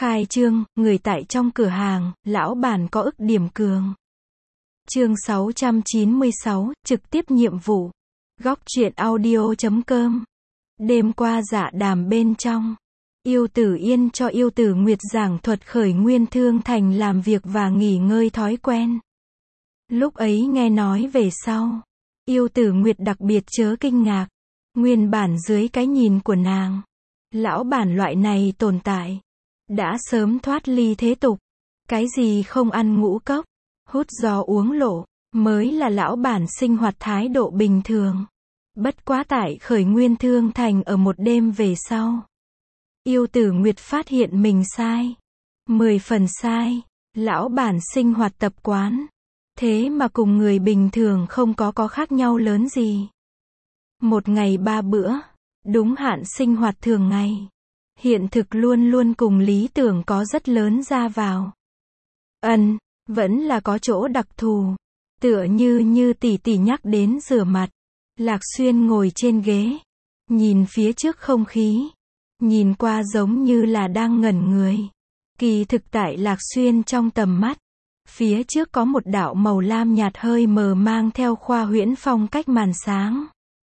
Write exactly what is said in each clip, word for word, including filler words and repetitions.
Khai trương, người tại trong cửa hàng, lão bản có ức điểm cường. Chương sáu trăm chín mươi sáu, trực tiếp nhiệm vụ. Góc truyện audio chấm com. Đêm qua dạ đàm bên trong, Yêu Tử Yên cho Yêu Tử Nguyệt giảng thuật khởi nguyên thương thành làm việc và nghỉ ngơi thói quen. Lúc ấy nghe nói về sau, Yêu Tử Nguyệt đặc biệt chớ kinh ngạc. Nguyên bản dưới cái nhìn của nàng, lão bản loại này tồn tại đã sớm thoát ly thế tục. Cái gì không ăn ngũ cốc, hút gió uống lộ, mới là lão bản sinh hoạt thái độ bình thường. Bất quá tại khởi nguyên thương thành ở một đêm về sau, Yêu Tử Nguyệt phát hiện mình sai. Mười phần sai. Lão bản sinh hoạt tập quán, thế mà cùng người bình thường không có có khác nhau lớn gì. Một ngày ba bữa, đúng hạn sinh hoạt thường ngày. Hiện thực luôn luôn cùng lý tưởng có rất lớn ra vào. Ân, vẫn là có chỗ đặc thù. Tựa như như tỷ tỷ nhắc đến rửa mặt. Lạc Xuyên ngồi trên ghế, nhìn phía trước không khí, nhìn qua giống như là đang ngẩn người. Kỳ thực tại Lạc Xuyên trong tầm mắt, phía trước có một đạo màu lam nhạt hơi mờ mang theo khoa huyễn phong cách màn sáng.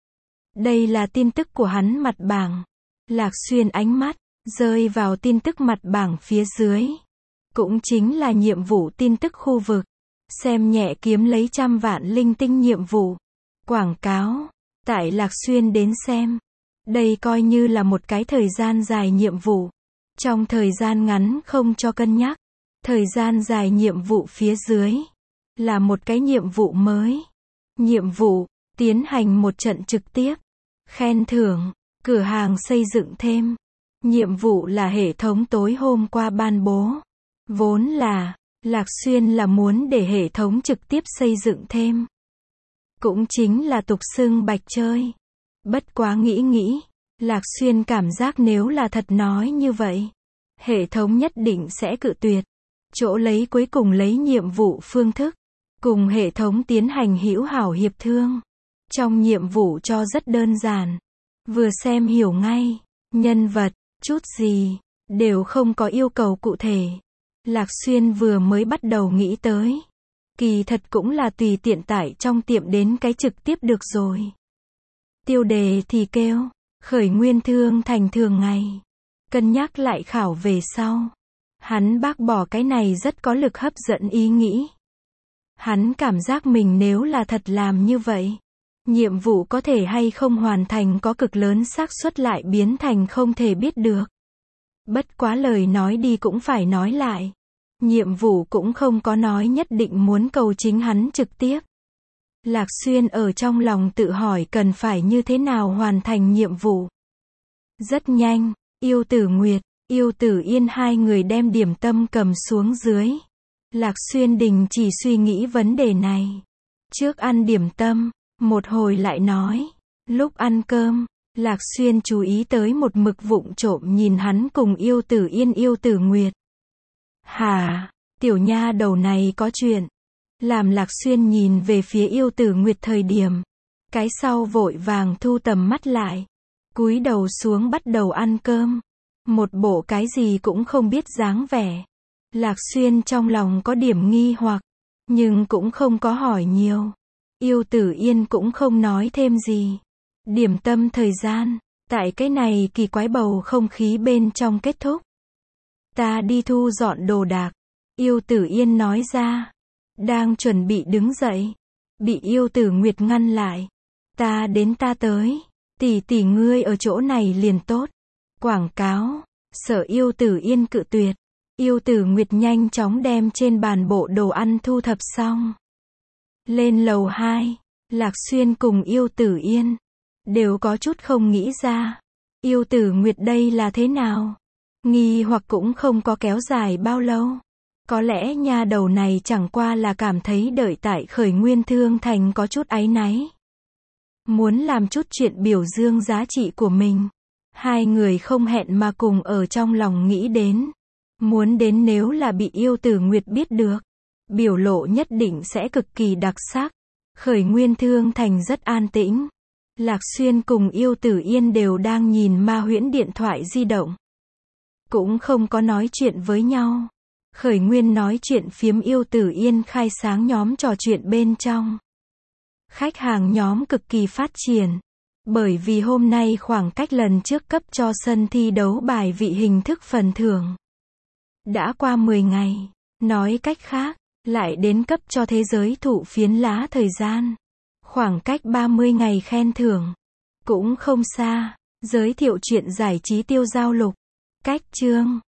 Đây là tin tức của hắn mặt bảng. Lạc Xuyên ánh mắt rơi vào tin tức mặt bảng phía dưới, cũng chính là nhiệm vụ tin tức khu vực. Xem nhẹ kiếm lấy trăm vạn linh tinh nhiệm vụ. Quảng cáo. Tại Lạc Xuyên đến xem, đây coi như là một cái thời gian dài nhiệm vụ. Trong thời gian ngắn không cho cân nhắc. Thời gian dài nhiệm vụ phía dưới là một cái nhiệm vụ mới. Nhiệm vụ tiến hành một trận trực tiếp. Khen thưởng, cửa hàng xây dựng thêm. Nhiệm vụ là hệ thống tối hôm qua ban bố. Vốn là, Lạc Xuyên là muốn để hệ thống trực tiếp xây dựng thêm. Cũng chính là tục xưng bạch chơi. Bất quá nghĩ nghĩ, Lạc Xuyên cảm giác nếu là thật nói như vậy, hệ thống nhất định sẽ cự tuyệt. Chỗ lấy cuối cùng lấy nhiệm vụ phương thức, cùng hệ thống tiến hành hữu hảo hiệp thương. Trong nhiệm vụ cho rất đơn giản. Vừa xem hiểu ngay, nhân vật, chút gì, đều không có yêu cầu cụ thể. Lạc Xuyên vừa mới bắt đầu nghĩ tới. Kỳ thật cũng là tùy tiện tải trong tiệm đến cái trực tiếp được rồi. Tiêu đề thì kêu, khởi nguyên thương thành thường ngày. Cân nhắc lại khảo về sau. Hắn bác bỏ cái này rất có lực hấp dẫn ý nghĩ. Hắn cảm giác mình nếu là thật làm như vậy, nhiệm vụ có thể hay không hoàn thành có cực lớn xác suất lại biến thành không thể biết được. Bất quá lời nói đi cũng phải nói lại. Nhiệm vụ cũng không có nói nhất định muốn cầu chính hắn trực tiếp. Lạc Xuyên ở trong lòng tự hỏi cần phải như thế nào hoàn thành nhiệm vụ. Rất nhanh, Yêu Tử Nguyệt, Yêu Tử Yên hai người đem điểm tâm cầm xuống dưới. Lạc Xuyên đình chỉ suy nghĩ vấn đề này. Trước ăn điểm tâm, một hồi lại nói. Lúc ăn cơm, Lạc Xuyên chú ý tới một mực vụng trộm nhìn hắn cùng Yêu Tử Yên Yêu Tử Nguyệt. Hả, tiểu nha đầu này có chuyện. Làm Lạc Xuyên nhìn về phía Yêu Tử Nguyệt thời điểm, cái sau vội vàng thu tầm mắt lại, cúi đầu xuống bắt đầu ăn cơm. Một bộ cái gì cũng không biết dáng vẻ. Lạc Xuyên trong lòng có điểm nghi hoặc, nhưng cũng không có hỏi nhiều. Yêu Tử Yên cũng không nói thêm gì. Điểm tâm thời gian, tại cái này kỳ quái bầu không khí bên trong kết thúc. Ta đi thu dọn đồ đạc. Yêu Tử Yên nói ra. Đang chuẩn bị đứng dậy. Bị Yêu Tử Nguyệt ngăn lại. Ta đến ta tới. Tỷ tỷ ngươi ở chỗ này liền tốt. Quảng cáo. Sợ Yêu Tử Yên cự tuyệt. Yêu Tử Nguyệt nhanh chóng đem trên bàn bộ đồ ăn thu thập xong. Lên lầu hai. Lạc Xuyên cùng Yêu Tử Yên đều có chút không nghĩ ra. Yêu Tử Nguyệt đây là thế nào? Nghi hoặc cũng không có kéo dài bao lâu. Có lẽ nha đầu này chẳng qua là cảm thấy đợi tại khởi nguyên thương thành có chút áy náy. Muốn làm chút chuyện biểu dương giá trị của mình. Hai người không hẹn mà cùng ở trong lòng nghĩ đến. Muốn đến nếu là bị Yêu Tử Nguyệt biết được. Biểu lộ nhất định sẽ cực kỳ đặc sắc. Khởi nguyên thương thành rất an tĩnh. Lạc Xuyên cùng Yêu Tử Yên đều đang nhìn ma huyễn điện thoại di động. cũng không có nói chuyện với nhau. Khởi nguyên nói chuyện phiếm yêu tử yên khai sáng nhóm trò chuyện bên trong. Khách hàng nhóm cực kỳ phát triển. Bởi vì hôm nay khoảng cách lần trước cấp cho sân thi đấu bài vị hình thức phần thưởng. Đã qua mười ngày. Nói cách khác, lại đến cấp cho thế giới thụ phiến lá thời gian. Khoảng cách ba mươi ngày khen thưởng. Cũng không xa. Giới thiệu chuyện giải trí tiêu giao lục. Cách chương.